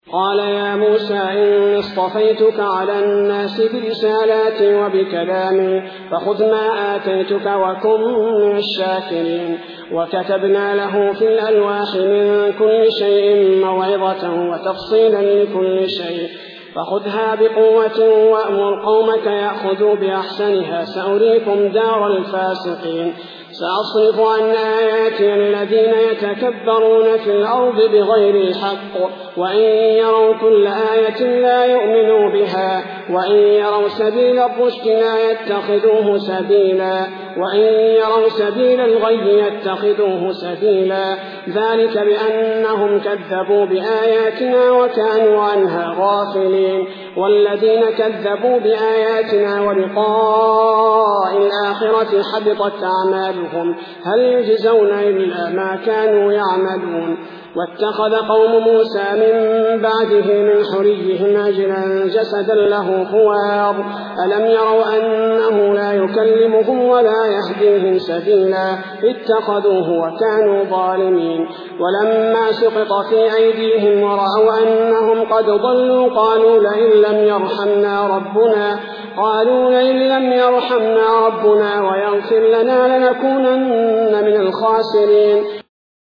قال يا موسى إني اصطفيتك على الناس برسالاتي وبكلامي فخذ ما آتيتك وكن من الشاكرين. وكتبنا له في الألواح من كل شيء موعظة وتفصيلا لكل شيء فخذها بقوة وأمر قومك يأخذوا بأحسنها سأريكم دار الفاسقين. سأصرف عن آياتي الذين يتكبرون في الأرض بغير الحق وإن يروا كل آية لا يؤمنوا بها وإن يروا سبيل الرشد لا يتخذوه سبيلا وإن يروا سبيل الغي يتخذوه سبيلا ذلك بأنهم كذبوا بآياتنا وكانوا عنها غافلين. والذين كذبوا بآياتنا ولقاء الآخرة حبطت أعمالهم هل يجزون إلا ما كانوا يعملون. واتخذ قوم موسى من بعده من حليهم عجلا جسدا له خوار ألم يروا أنه لا يكلمهم ولا يهديهم سبيلا اتخذوه وكانوا ظالمين. ولما سقط في أيديهم ورأوا أنهم قد ضلوا قالوا لئن لم يرحمنا ربنا ويغفر لنا لنكونن من الخاسرين.